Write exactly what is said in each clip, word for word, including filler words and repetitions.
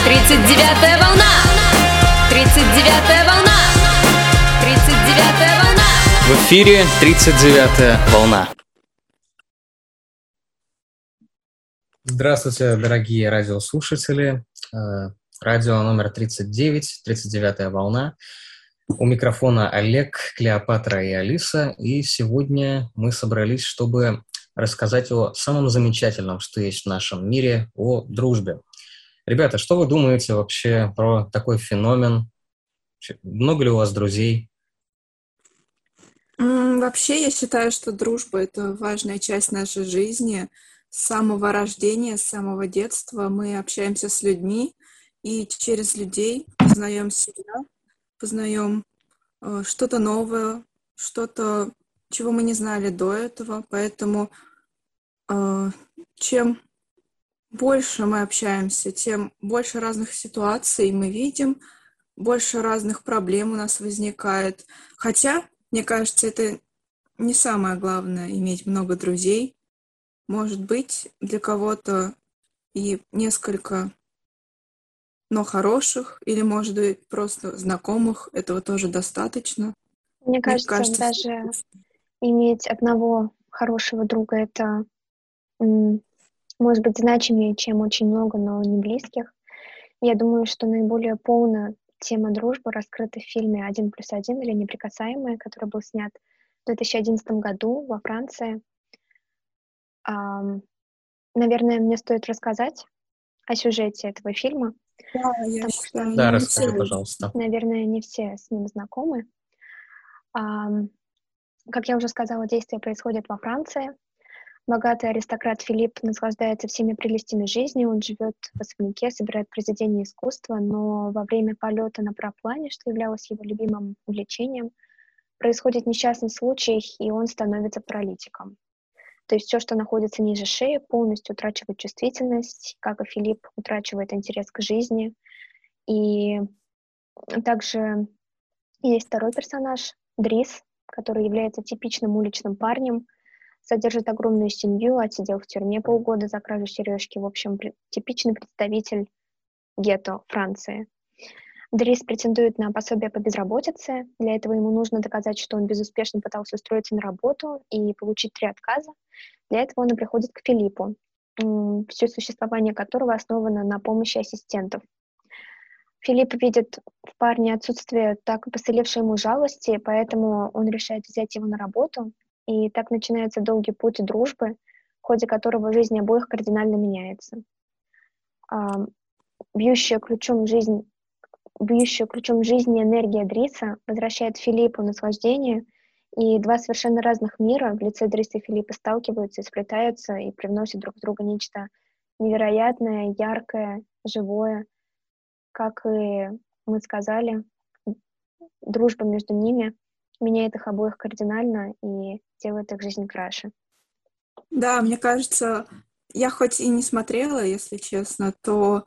тридцать девятая волна! тридцать девятая волна! тридцать девятая волна! В эфире тридцать девятая волна. Здравствуйте, дорогие радиослушатели. Радио номер тридцать девять, тридцать девятая волна. У микрофона Олег, Клеопатра и Алиса. И сегодня мы собрались, чтобы рассказать о самом замечательном, что есть в нашем мире, о дружбе. Ребята, что вы думаете вообще про такой феномен? Много ли у вас друзей? Вообще, я считаю, что дружба — это важная часть нашей жизни. С самого рождения, с самого детства мы общаемся с людьми, и через людей познаем себя, познаем э, что-то новое, что-то, чего мы не знали до этого. Поэтому э, чем больше мы общаемся, тем больше разных ситуаций мы видим, больше разных проблем у нас возникает. Хотя, мне кажется, это не самое главное — иметь много друзей. Может быть, для кого-то и несколько, но хороших, или, может быть, просто знакомых, этого тоже достаточно. Мне Мне кажется, кажется, даже иметь одного хорошего друга — это, м, может быть, значимее, чем очень много, но не близких. Я думаю, что наиболее полно тема дружбы раскрыта в фильме «Один плюс один» или «Неприкасаемые», который был снят в две тысячи одиннадцатом году во Франции. Ам, наверное, мне стоит рассказать о сюжете этого фильма, да, я потому что, считаю, Да, не расскажи, все. пожалуйста. наверное, не все с ним знакомы. Ам, как я уже сказала, действие происходит во Франции. Богатый аристократ Филипп наслаждается всеми прелестями жизни. Он живет в особняке, собирает произведения искусства, но во время полета на параплане, что являлось его любимым увлечением, происходит несчастный случай, и он становится паралитиком. То есть все, что находится ниже шеи, полностью утрачивает чувствительность, как и Филипп утрачивает интерес к жизни. И также есть второй персонаж, Дрис, который является типичным уличным парнем, содержит огромную семью, отсидел в тюрьме полгода за кражу сережки. В общем, пр- типичный представитель гетто Франции. Дрис претендует на пособие по безработице. Для этого ему нужно доказать, что он безуспешно пытался устроиться на работу и получить три отказа. Для этого он и приходит к Филиппу, м, все существование которого основано на помощи ассистентов. Филипп видит в парне отсутствие так посылившей ему жалости, поэтому он решает взять его на работу. И так начинается долгий путь дружбы, в ходе которого жизнь обоих кардинально меняется. А, бьющая ключом жизнь, бьющая ключом жизни энергия Дриса возвращает Филиппу наслаждение, и два совершенно разных мира в лице Дриса и Филиппа сталкиваются и сплетаются, и привносят друг в друга нечто невероятное, яркое, живое. Как и мы сказали, дружба между ними меняет их обоих кардинально и делает их жизнь краше. Да, мне кажется, я хоть и не смотрела, если честно, то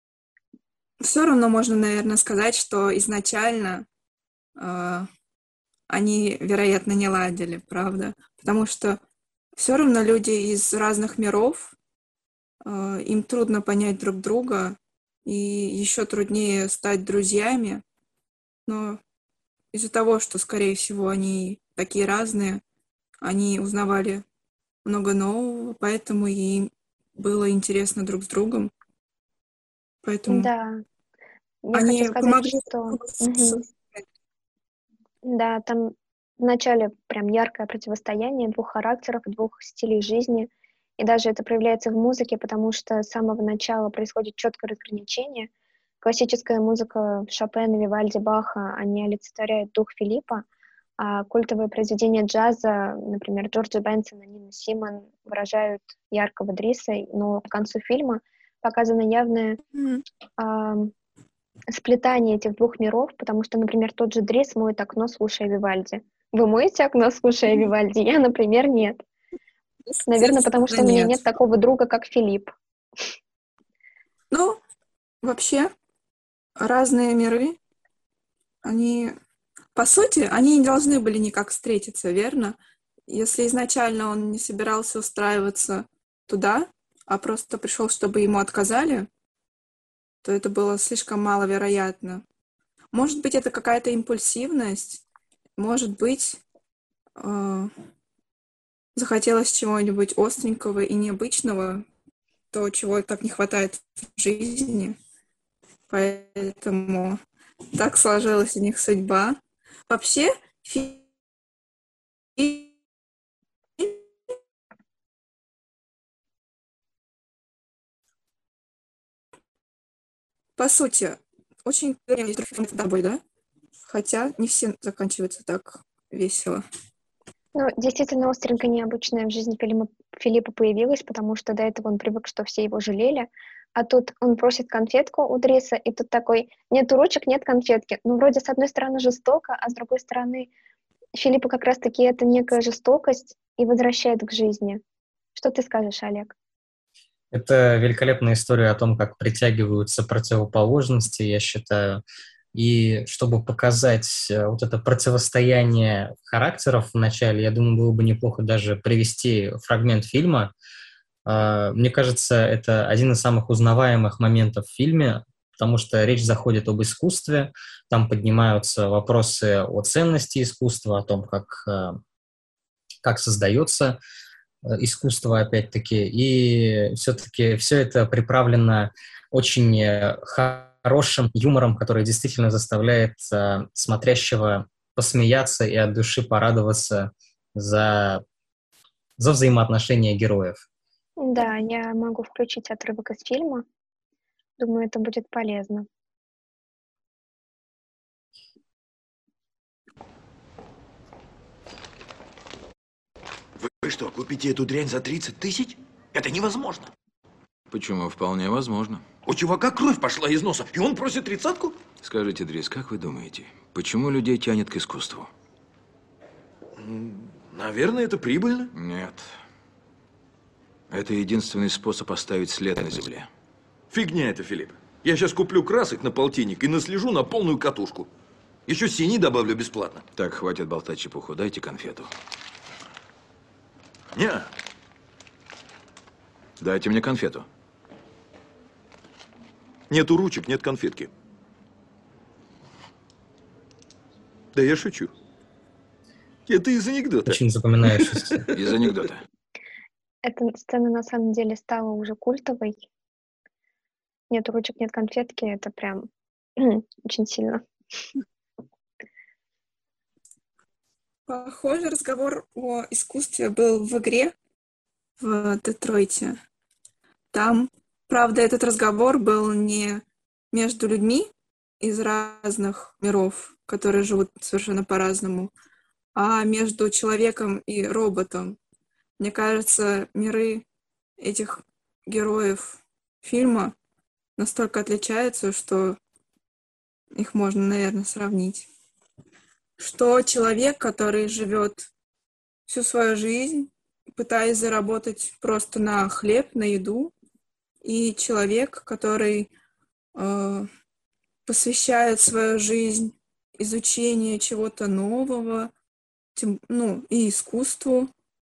все равно можно, наверное, сказать, что изначально э, они, вероятно, не ладили, правда? Потому что все равно люди из разных миров, э, им трудно понять друг друга, и еще труднее стать друзьями. Но из-за того, что, скорее всего, они такие разные, они узнавали много нового, поэтому им было интересно друг с другом. Поэтому Да, я хочу они сказать, помогли что друг другу мгм, с- да, там вначале прям яркое противостояние двух характеров, двух стилей жизни, и даже это проявляется в музыке, потому что с самого начала происходит четкое разграничение. Классическая музыка Шопена, Вивальди, Баха, они олицетворяют дух Филиппа, а культовые произведения джаза, например, Джорджа Бенсона, Нина Симон, выражают яркого Дриса, но к концу фильма показано явное Мгм. ам, сплетание этих двух миров, потому что, например, тот же Дрис моет окно, слушая Вивальди. Вы моете окно, слушая Вивальди? Я, например, нет. Наверное, потому что Естественно, у меня нет. нет такого друга, как Филипп. Ну, вообще, разные миры, они, по сути, они не должны были никак встретиться, верно? Если изначально он не собирался устраиваться туда, а просто пришел, чтобы ему отказали, то это было слишком маловероятно. Может быть, это какая-то импульсивность, может быть, э, захотелось чего-нибудь остренького и необычного, то, чего так не хватает в жизни. Поэтому так сложилась у них судьба. Вообще, фильм, по сути, очень с тобой, да? Хотя не все заканчиваются так весело. Ну, действительно, остренько необычное в жизни Филиппа, Филиппа появилось, потому что до этого он привык, что все его жалели, а тут он просит конфетку у Дриса, и тут такой, нет ручек, нет конфетки. Ну, вроде, с одной стороны, жестоко, а с другой стороны, Филиппа как раз-таки это некая жестокость и возвращает к жизни. Что ты скажешь, Олег? Это великолепная история о том, как притягиваются противоположности, я считаю. И чтобы показать вот это противостояние характеров в начале, я думаю, было бы неплохо даже привести фрагмент фильма. Мне кажется, это один из самых узнаваемых моментов в фильме, потому что речь заходит об искусстве, там поднимаются вопросы о ценности искусства, о том, как, как создается искусство, опять-таки, и все-таки все это приправлено очень хорошим юмором, который действительно заставляет э, смотрящего посмеяться и от души порадоваться за, за взаимоотношения героев. Да, я могу включить отрывок из фильма. Думаю, это будет полезно. Вы что, купите эту дрянь за тридцать тысяч? Это невозможно. Почему? Вполне возможно. У чувака кровь пошла из носа, и он просит тридцатку? Скажите, Дрис, как вы думаете, почему людей тянет к искусству? Наверное, это прибыльно. Нет. Это единственный способ оставить след на земле. Фигня это, Филипп. Я сейчас куплю красок на полтинник и наслежу на полную катушку. Еще синий добавлю бесплатно. Так, хватит болтать чепуху, дайте конфету. Не. Дайте мне конфету. Нету ручек, нет конфетки. Да я шучу. Это из анекдота. Очень запоминающийся. Из анекдота. Эта сцена на самом деле стала уже культовой. Нет ручек, нет конфетки. Это прям очень сильно. Похожий разговор о искусстве был в игре в Детройте. Там, правда, этот разговор был не между людьми из разных миров, которые живут совершенно по-разному, а между человеком и роботом. Мне кажется, миры этих героев фильма настолько отличаются, что их можно, наверное, сравнить. Что человек, который живет всю свою жизнь, пытаясь заработать просто на хлеб, на еду, и человек, который э, посвящает свою жизнь изучению чего-то нового, тем, ну, и искусству,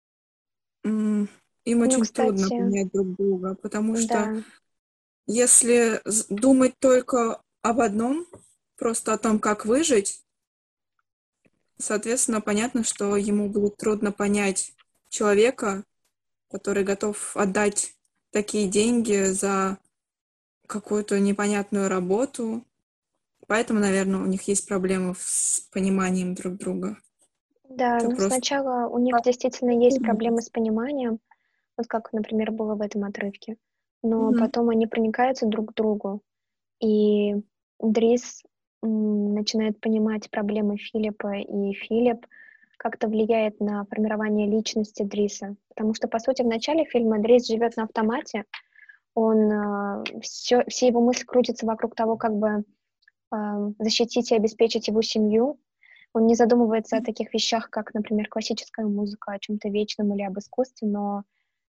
им Ну, очень кстати, трудно понять друг друга, потому что да. если з- думать только об одном, просто о том, как выжить, соответственно, понятно, что ему будет трудно понять человека, который готов отдать такие деньги за какую-то непонятную работу. Поэтому, наверное, у них есть проблемы с пониманием друг друга. Да, Это ну просто... сначала у них действительно есть проблемы с пониманием, вот как, например, было в этом отрывке. Но Мгм. потом они проникаются друг к другу, и Дрис м, начинает понимать проблемы Филиппа, и Филипп как-то влияет на формирование личности Дриса. Потому что, по сути, в начале фильма Дрис живет на автомате, он, а, все, все его мысли крутятся вокруг того, как бы а, защитить и обеспечить его семью. Он не задумывается о таких вещах, как, например, классическая музыка, о чем-то вечном или об искусстве, но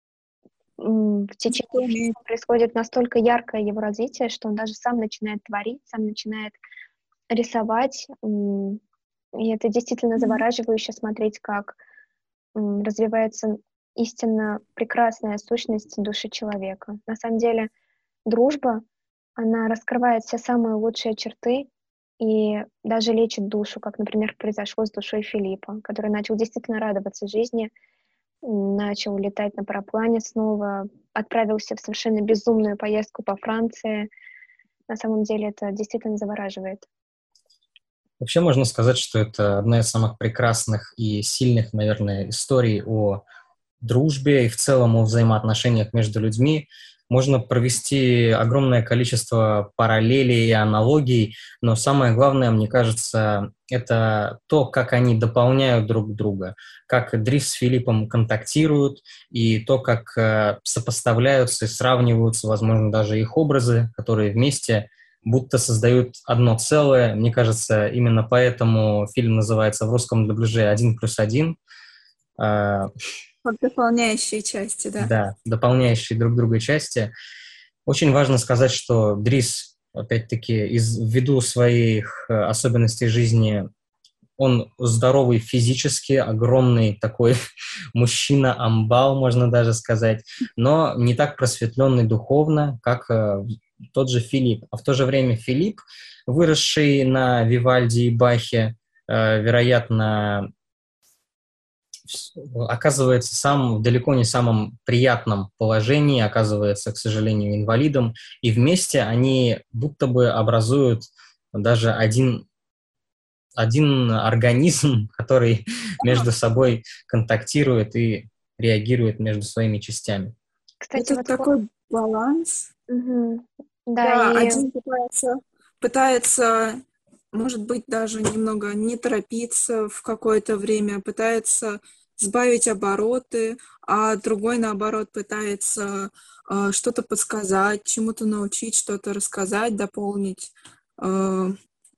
м, в течение фильма происходит настолько яркое его развитие, что он даже сам начинает творить, сам начинает рисовать. м, И это действительно Мгм. завораживающе смотреть, как м, развивается истинно прекрасная сущность души человека. На самом деле, дружба, она раскрывает все самые лучшие черты и даже лечит душу, как, например, произошло с душой Филиппа, который начал действительно радоваться жизни, начал летать на параплане снова, отправился в совершенно безумную поездку по Франции. На самом деле это действительно завораживает. Вообще можно сказать, что это одна из самых прекрасных и сильных, наверное, историй о дружбе и в целом о взаимоотношениях между людьми. Можно провести огромное количество параллелей и аналогий, но самое главное, мне кажется, это то, как они дополняют друг друга, как Дрис с Филиппом контактируют, и то, как э, сопоставляются и сравниваются, возможно, даже их образы, которые вместе будто создают одно целое. Мне кажется, именно поэтому фильм называется в русском дубляже «Один плюс один». Как дополняющие части, да. Да, дополняющие друг друга части. Очень важно сказать, что Дрис, опять-таки, из, ввиду своих особенностей жизни, он здоровый физически, огромный такой мужчина-амбал, можно даже сказать, но не так просветленный духовно, как э, тот же Филипп. А в то же время Филипп, выросший на Вивальди и Бахе, э, вероятно, оказывается сам в далеко не самом приятном положении, оказывается, к сожалению, инвалидом, и вместе они будто бы образуют даже один, один организм, который между собой контактирует и реагирует между своими частями. Кстати, Это вот такой баланс. Угу. Да, Да, и один пытается, пытается, может быть, даже немного не торопиться в какое-то время, пытается сбавить обороты, а другой, наоборот, пытается э, что-то подсказать, чему-то научить, что-то рассказать, дополнить, э,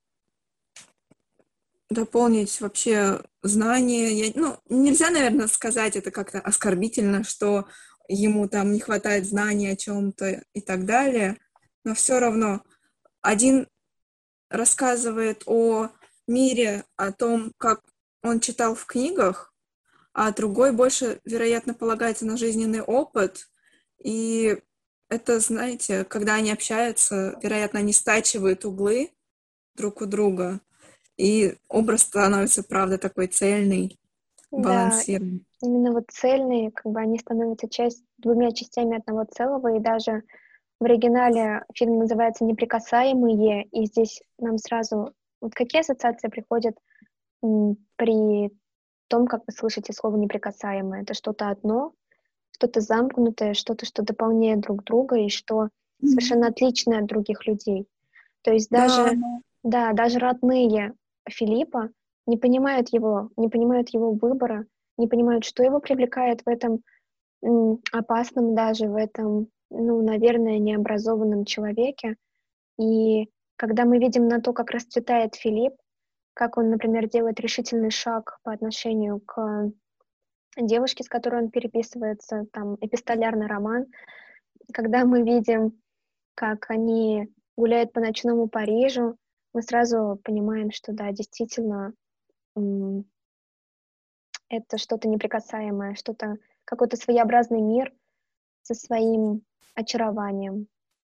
дополнить вообще знания. Я- ну, нельзя, наверное, сказать это как-то оскорбительно, что ему там не хватает знаний о чем-то и так далее, но все равно один рассказывает о мире, о том, как он читал в книгах, а другой больше, вероятно, полагается на жизненный опыт. И это, знаете, когда они общаются, вероятно, они стачивают углы друг у друга, и образ становится, правда, такой цельный, да, балансированный. именно вот цельные, как бы они становятся часть, двумя частями одного целого, и даже в оригинале фильм называется «Неприкасаемые», и здесь нам сразу... Вот какие ассоциации приходят м, при том, как вы слышите слово «неприкасаемое»? Это что-то одно, что-то замкнутое, что-то, что дополняет друг друга и что совершенно отличное от других людей. То есть даже, Да, да, даже родные Филиппа не понимают его, не понимают его выбора, не понимают, что его привлекает в этом м, опасном даже, в этом, ну, наверное, необразованном человеке. И когда мы видим на то, как расцветает Филипп, как он, например, делает решительный шаг по отношению к девушке, с которой он переписывается, там, эпистолярный роман, когда мы видим, как они гуляют по ночному Парижу, мы сразу понимаем, что да, действительно, м, это что-то неприкасаемое, что-то, какой-то своеобразный мир со своим очарованием.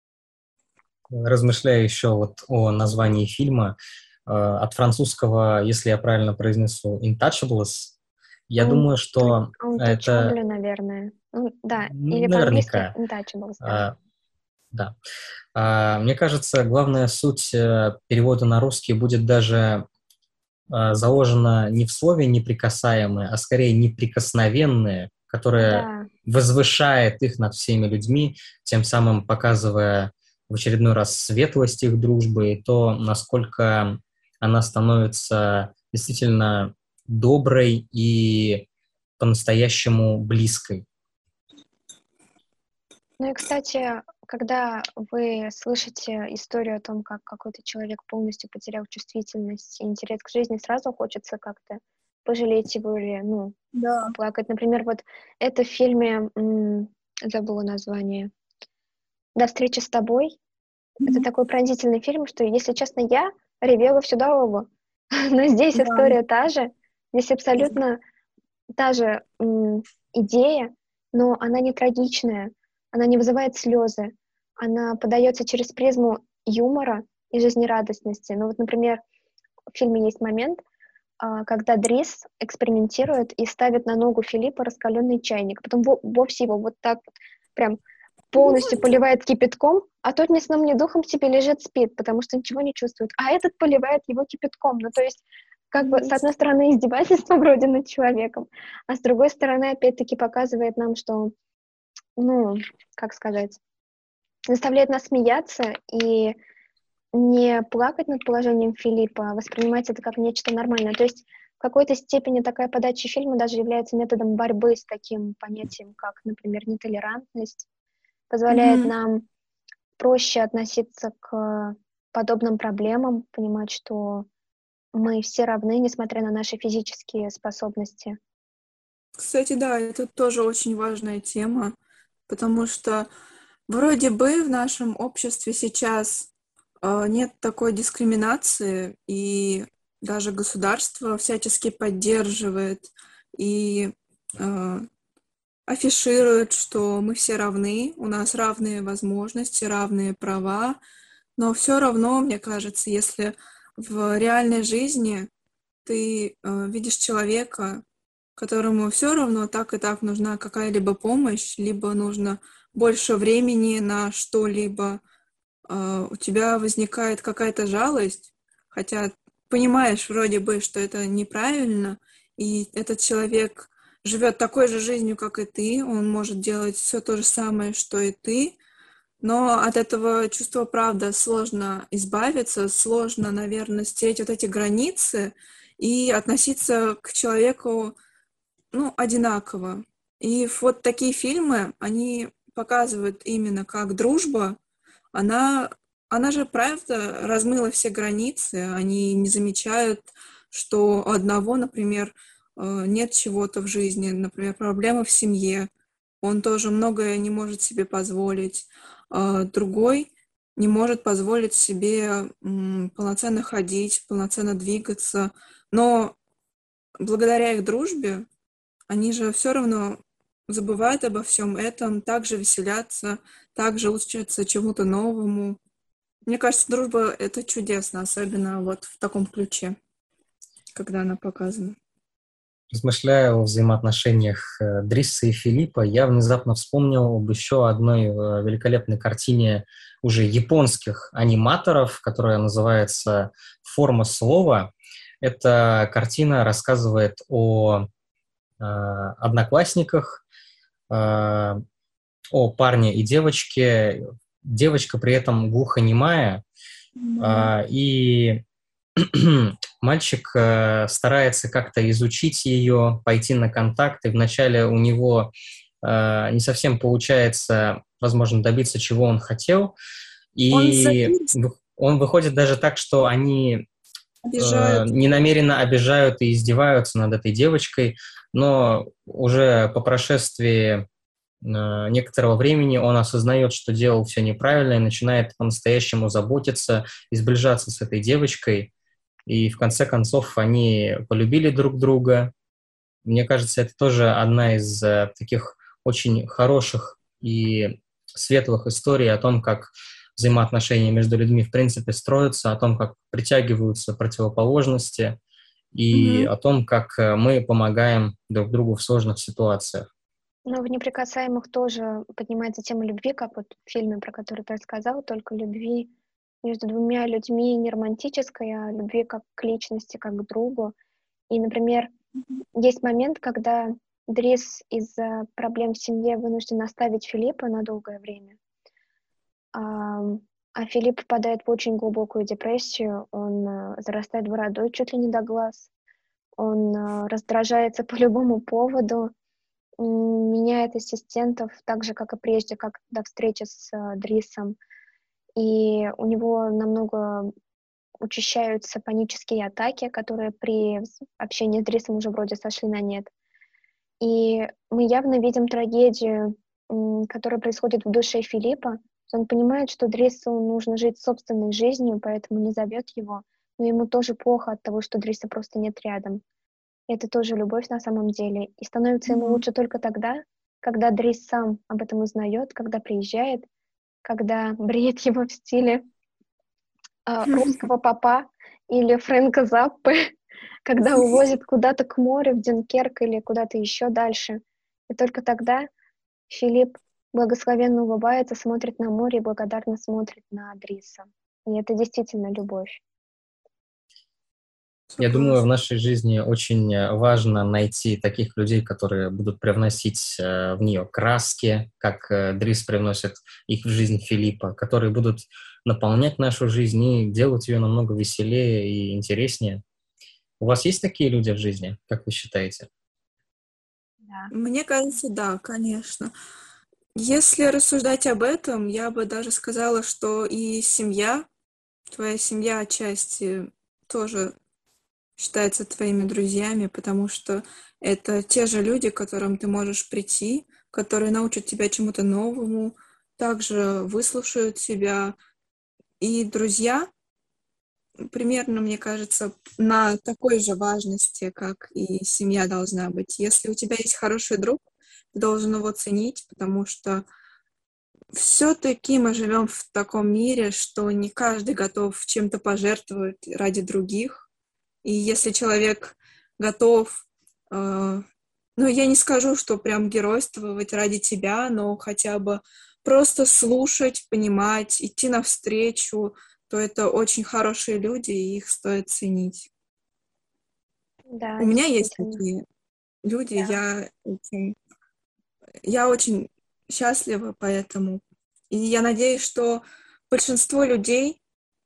Размышляя еще вот о названии фильма, э, от французского, если я правильно произнесу, «Intouchables», я Он- думаю, что это Untouchable, наверное. Ну, да, или наверняка. по-английски Untouchables, да. а, да. А, мне кажется, главная суть э, перевода на русский будет даже э, заложена не в слове «неприкасаемые», а скорее «неприкосновенные», которое Да, возвышает их над всеми людьми, тем самым показывая в очередной раз светлость их дружбы и то, насколько она становится действительно доброй и по-настоящему близкой. ну и, кстати, когда вы слышите историю о том, как какой-то человек полностью потерял чувствительность и интерес к жизни, сразу хочется как-то пожалеть его или, ну, да. плакать. Например, вот это в фильме, м, забыла название, «До встречи с тобой». Это такой пронзительный фильм, что, если честно, я ревела всю дорогу. Но здесь Да. история та же, здесь абсолютно та же м, идея, но она не трагичная, она не вызывает слезы, она подается через призму юмора и жизнерадостности. Ну вот, например, в фильме есть момент, а, когда Дрис экспериментирует и ставит на ногу Филиппа раскаленный чайник, потом во- вовсе его вот так вот прям полностью поливает кипятком, а тот ни сном, ни духом себе лежит, спит, потому что ничего не чувствует. А этот поливает его кипятком. Ну, то есть, как бы, с одной стороны, издевательство вроде над человеком, а с другой стороны, опять-таки, показывает нам, что, ну, как сказать, заставляет нас смеяться и не плакать над положением Филиппа, а воспринимать это как нечто нормальное. То есть в какой-то степени такая подача фильма даже является методом борьбы с таким понятием, как, например, нетолерантность, позволяет Мгм. нам проще относиться к подобным проблемам, понимать, что мы все равны, несмотря на наши физические способности. Кстати, да, это тоже очень важная тема, потому что вроде бы в нашем обществе сейчас э, нет такой дискриминации, и даже государство всячески поддерживает и э, афиширует, что мы все равны, у нас равные возможности, равные права, но все равно, мне кажется, если в реальной жизни ты э, видишь человека, которому все равно так и так нужна какая-либо помощь, либо нужно больше времени на что-либо, э, у тебя возникает какая-то жалость, хотя понимаешь вроде бы, что это неправильно, и этот человек живет такой же жизнью, как и ты, он может делать все то же самое, что и ты, но от этого чувства, правда, сложно избавиться, сложно, наверное, стереть вот эти границы и относиться к человеку, ну, одинаково. И вот такие фильмы, они показывают именно, как дружба, она, она же, правда, размыла все границы, они не замечают, что у одного, например, э, нет чего-то в жизни, например, проблемы в семье, он тоже многое не может себе позволить, а другой не может позволить себе м, полноценно ходить, полноценно двигаться, но благодаря их дружбе они же все равно забывают обо всем этом, также веселятся, также учатся чему-то новому. Мне кажется, дружба — это чудесно, особенно вот в таком ключе, когда она показана. Размышляя о взаимоотношениях э, Дрисса и Филиппа, я внезапно вспомнил об еще одной э, великолепной картине уже японских аниматоров, которая называется «Форма слова». Эта картина рассказывает о э, одноклассниках, э, о парне и девочке. Девочка при этом глухонемая, э, и мальчик э, старается как-то изучить ее, пойти на контакт, и вначале у него э, не совсем получается, возможно, добиться, чего он хотел, Он и садится, вы- он выходит даже так, что они э, обижает. ненамеренно обижают и издеваются над этой девочкой, но уже по прошествии э, некоторого времени он осознает, что делал все неправильно, и начинает по-настоящему заботиться и сближаться с этой девочкой. И в конце концов они полюбили друг друга. Мне кажется, это тоже одна из э, таких очень хороших и светлых историй о том, как взаимоотношения между людьми в принципе строятся, о том, как притягиваются противоположности и Мгм. о том, как э, мы помогаем друг другу в сложных ситуациях. Но в «Неприкасаемых» тоже поднимается тема любви, как вот в фильме, про который ты рассказал, только любви между двумя людьми не романтической, а любви как к личности, как к другу. И, например, есть момент, когда Дрис из-за проблем в семье вынужден оставить Филиппа на долгое время. Ам, а Филипп впадает в очень глубокую депрессию, он э, зарастает бородой чуть ли не до глаз, он э, раздражается по любому поводу, м, меняет ассистентов так же, как и прежде, как до встречи с э, Дрисом. И у него намного учащаются панические атаки, которые при вз- общении с Дрисом уже вроде сошли на нет. И мы явно видим трагедию, м, которая происходит в душе Филиппа. Он понимает, что Дрису нужно жить собственной жизнью, поэтому не зовет его. Но ему тоже плохо от того, что Дриса просто нет рядом. Это тоже любовь на самом деле. И становится ему Мгм. лучше только тогда, когда Дрис сам об этом узнает, когда приезжает, когда бреет его в стиле а, русского попа или Фрэнка Заппы, когда увозит куда-то к морю, в Дюнкерк или куда-то еще дальше. И только тогда Филипп благословенно улыбается, смотрит на море и благодарно смотрит на Дриса. И это действительно любовь. Я думаю, в нашей жизни очень э, важно найти таких людей, которые будут привносить э, в нее краски, как э, Дрис привносит их в жизнь Филиппа, которые будут наполнять нашу жизнь и делать ее намного веселее и интереснее. У вас есть такие люди в жизни, как вы считаете? Да. Мне кажется, да, конечно. Если рассуждать об этом, я бы даже сказала, что и семья, твоя семья отчасти тоже считается твоими друзьями, потому что это те же люди, к которым ты можешь прийти, которые научат тебя чему-то новому, также выслушают тебя. И друзья примерно, мне кажется, на такой же важности, как и семья должна быть. Если у тебя есть хороший друг, ты должен его ценить, потому что все-таки мы живем в таком мире, что не каждый готов чем-то пожертвовать ради других. И если человек готов, э, ну, я не скажу, что прям геройствовать ради тебя, но хотя бы просто слушать, понимать, идти навстречу, то это очень хорошие люди, и их стоит ценить. Да, У меня есть действительно. такие люди, Да. я очень, я очень счастлива поэтому. И я надеюсь, что большинство людей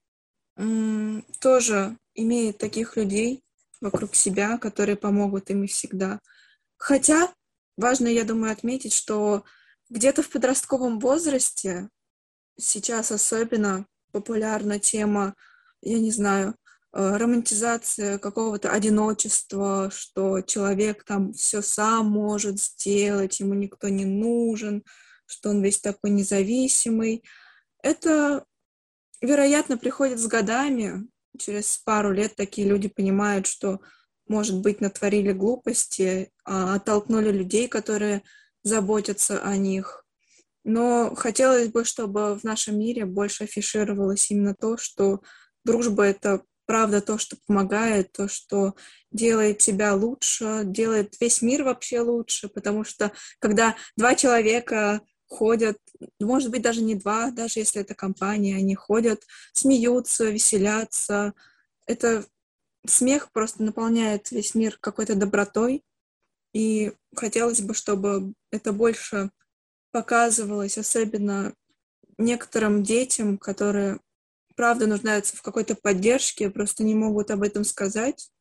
м, тоже имеет таких людей вокруг себя, которые помогут им и всегда. Хотя важно, я думаю, отметить, что где-то в подростковом возрасте сейчас особенно популярна тема, я не знаю, э, романтизация какого-то одиночества, что человек там все сам может сделать, ему никто не нужен, что он весь такой независимый. Это, вероятно, приходит с годами. Через пару лет такие люди понимают, что, может быть, натворили глупости, а оттолкнули людей, которые заботятся о них. Но хотелось бы, чтобы в нашем мире больше афишировалось именно то, что дружба — это правда то, что помогает, то, что делает тебя лучше, делает весь мир вообще лучше, потому что когда два человека ходят, может быть, даже не два, даже если это компания, они ходят, смеются, веселятся. Это смех просто наполняет весь мир какой-то добротой, и хотелось бы, чтобы это больше показывалось, особенно некоторым детям, которые, правда, нуждаются в какой-то поддержке, просто не могут об этом сказать.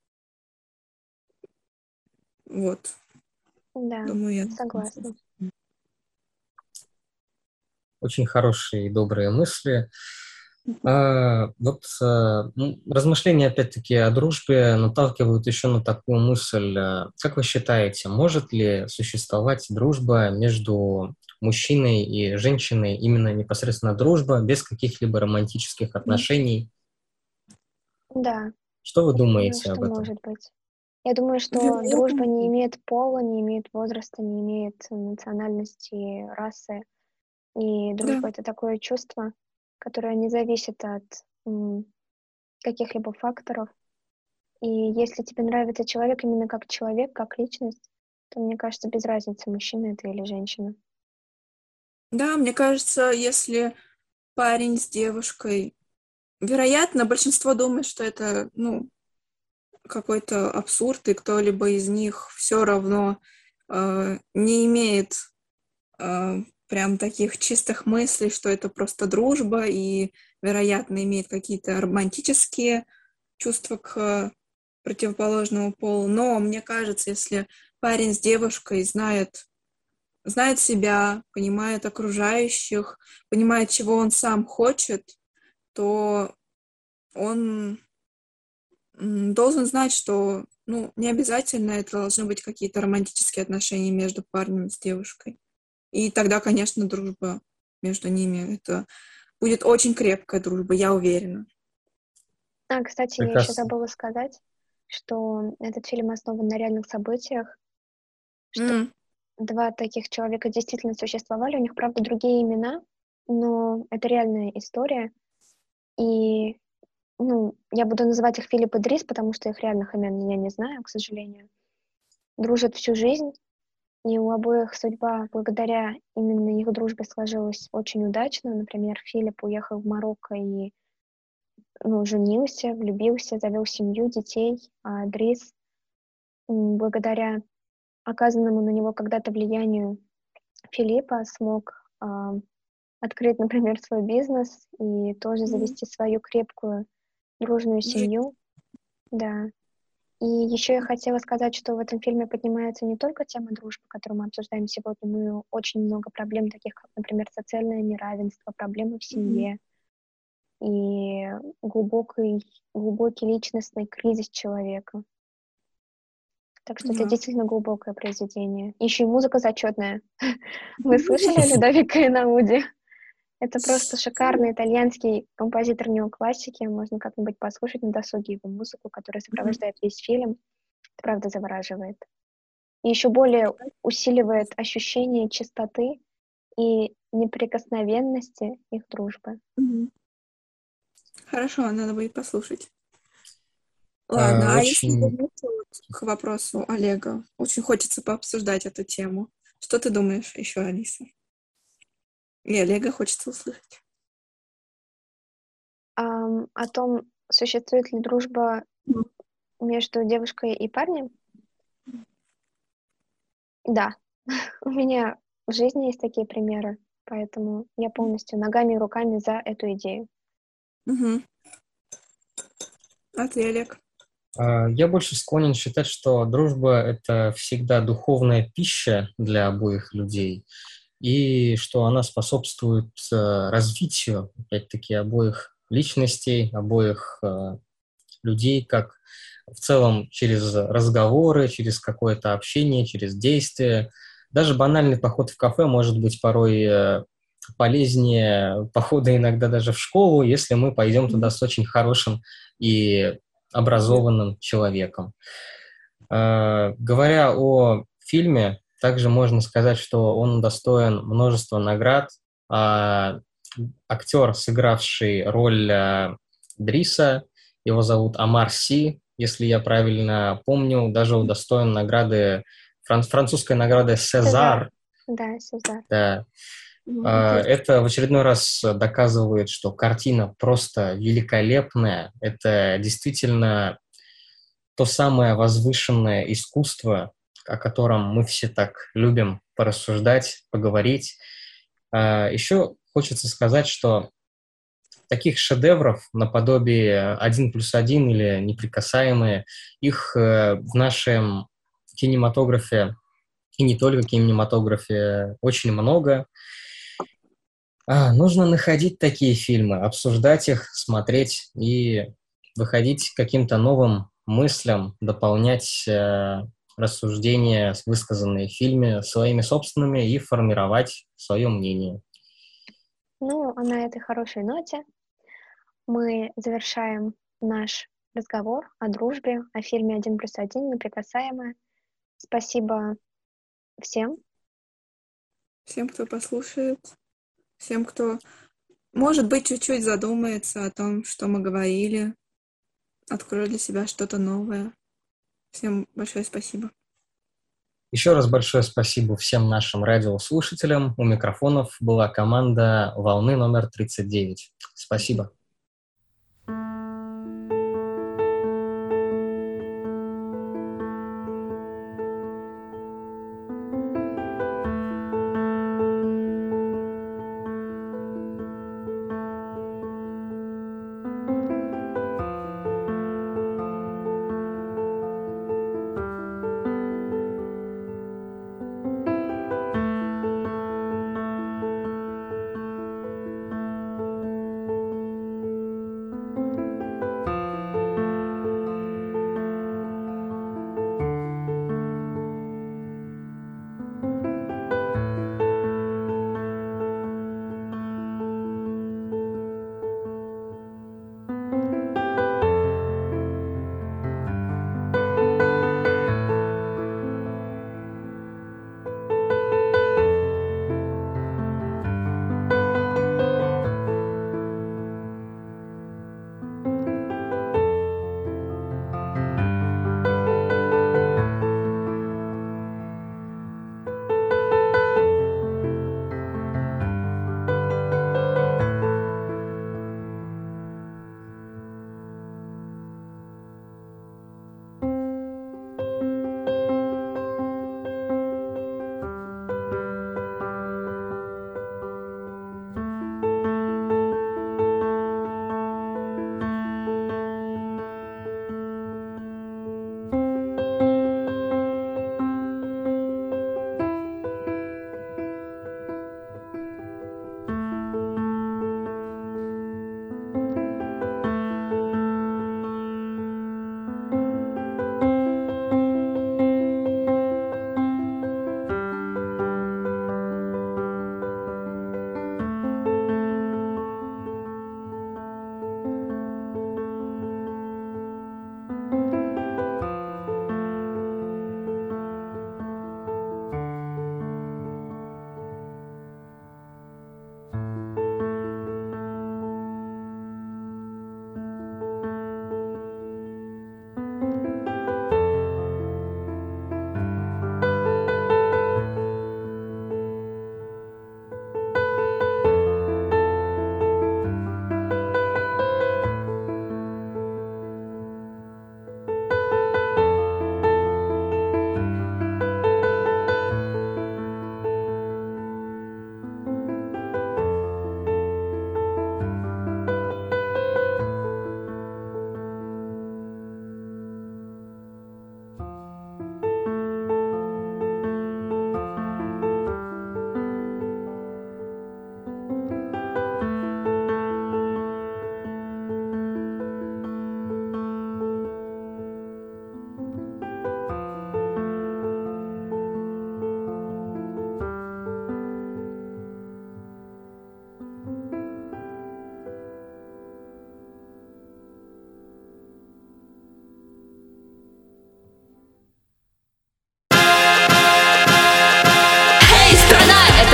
Вот. Да, Думаю, я... согласна. Очень хорошие и добрые мысли. А, вот а, ну, размышления, опять-таки, о дружбе наталкивают еще на такую мысль. а, Как вы считаете, может ли существовать дружба между мужчиной и женщиной, именно непосредственно дружба, без каких-либо романтических отношений? Да, Что вы я думаю, думаете что об этом? может быть. Я думаю, что Вероятно, дружба не имеет пола, не имеет возраста, не имеет национальности, расы. И да. дружба — это такое чувство, которое не зависит от м, каких-либо факторов. И если тебе нравится человек именно как человек, как личность, то, мне кажется, без разницы, мужчина это или женщина. Да, мне кажется, если парень с девушкой, вероятно, большинство думает, что это, ну, какой-то абсурд, и кто-либо из них все равно э, не имеет э, прям таких чистых мыслей, что это просто дружба, и, вероятно, имеет какие-то романтические чувства к противоположному полу. Но мне кажется, если парень с девушкой знает, знает себя, понимает окружающих, понимает, чего он сам хочет, то он м, должен знать, что, ну, не обязательно это должны быть какие-то романтические отношения между парнем с девушкой. И тогда, конечно, дружба между ними, это будет очень крепкая дружба, я уверена. А, кстати, я еще Прекрасно. забыла сказать, что этот фильм основан на реальных событиях, что М, два таких человека действительно существовали, у них, правда, другие имена, но это реальная история. И, ну, я буду называть их Филипп и Дрис, потому что их реальных имен я не знаю, к сожалению. Дружат всю жизнь, и у обоих судьба благодаря именно их дружбе сложилась очень удачно. Например, Филипп уехал в Марокко и, ну, женился, влюбился, завел семью, детей, а Дрис, м, благодаря оказанному на него когда-то влиянию Филиппа, смог а, открыть, например, свой бизнес и тоже завести свою крепкую, дружную Жи- семью. Да. И еще я хотела сказать, что в этом фильме поднимается не только тема дружбы, которую мы обсуждаем сегодня, но и очень много проблем, таких как, например, социальное неравенство, проблемы в семье и глубокий, глубокий личностный кризис человека. Так что это Да. действительно глубокое произведение. Еще и музыка зачетная. Вы слышали о Людовико Эйнауди? Это просто шикарный итальянский композитор неоклассики. Можно как-нибудь послушать на досуге его музыку, которая сопровождает весь фильм. Это правда завораживает. И еще более усиливает ощущение чистоты и неприкосновенности их дружбы. Мгм. Хорошо, надо будет послушать. Э, Ладно, а если Очень вернуться вот к вопросу Олега, очень хочется пообсуждать эту тему. Что ты думаешь еще, Алиса? И Олега хочется услышать. Ам, о том, существует ли дружба Мгм. между девушкой и парнем? Да. У меня в жизни есть такие примеры, поэтому я полностью ногами и руками за эту идею. Мгм. А ты, Олег? А, Я больше склонен считать, что дружба — это всегда духовная пища для обоих людей, и что она способствует э, развитию, опять-таки, обоих личностей, обоих э, людей, как в целом через разговоры, через какое-то общение, через действия. Даже банальный поход в кафе может быть порой э, полезнее похода иногда даже в школу, если мы пойдем туда с очень хорошим и образованным человеком. Э, Говоря о фильме, также можно сказать, что он удостоен множества наград. А актер, сыгравший роль э, Дриса, его зовут Амар Си, если я правильно помню, даже удостоен награды, фран- французской награды Сезар. «Сезар». Да, Сезар. Да. Ну, А, интересно. Это в очередной раз доказывает, что картина просто великолепная. Это действительно то самое возвышенное искусство, о котором мы все так любим порассуждать, поговорить. А, Еще хочется сказать, что таких шедевров наподобие «Один плюс один» или «Неприкасаемые», их э, в нашем кинематографе, и не только кинематографе, очень много. А, нужно находить такие фильмы, обсуждать их, смотреть и выходить к каким-то новым мыслям, дополнять э, рассуждения, высказанные в фильме, своими собственными и формировать свое мнение. Ну, а на этой хорошей ноте мы завершаем наш разговор о дружбе, о фильме «Один плюс один», «Неприкасаемые». Спасибо всем. Всем, кто послушает, всем, кто, может быть, чуть-чуть задумается о том, что мы говорили, откроет для себя что-то новое. Всем большое спасибо. Еще раз большое спасибо всем нашим радиослушателям. У микрофонов была команда «Волны» номер тридцать девять. Спасибо.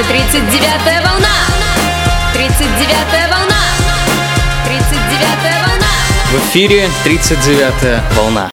тридцать девятая волна. тридцать девятая волна. тридцать девятая волна. В эфире тридцать девятая волна.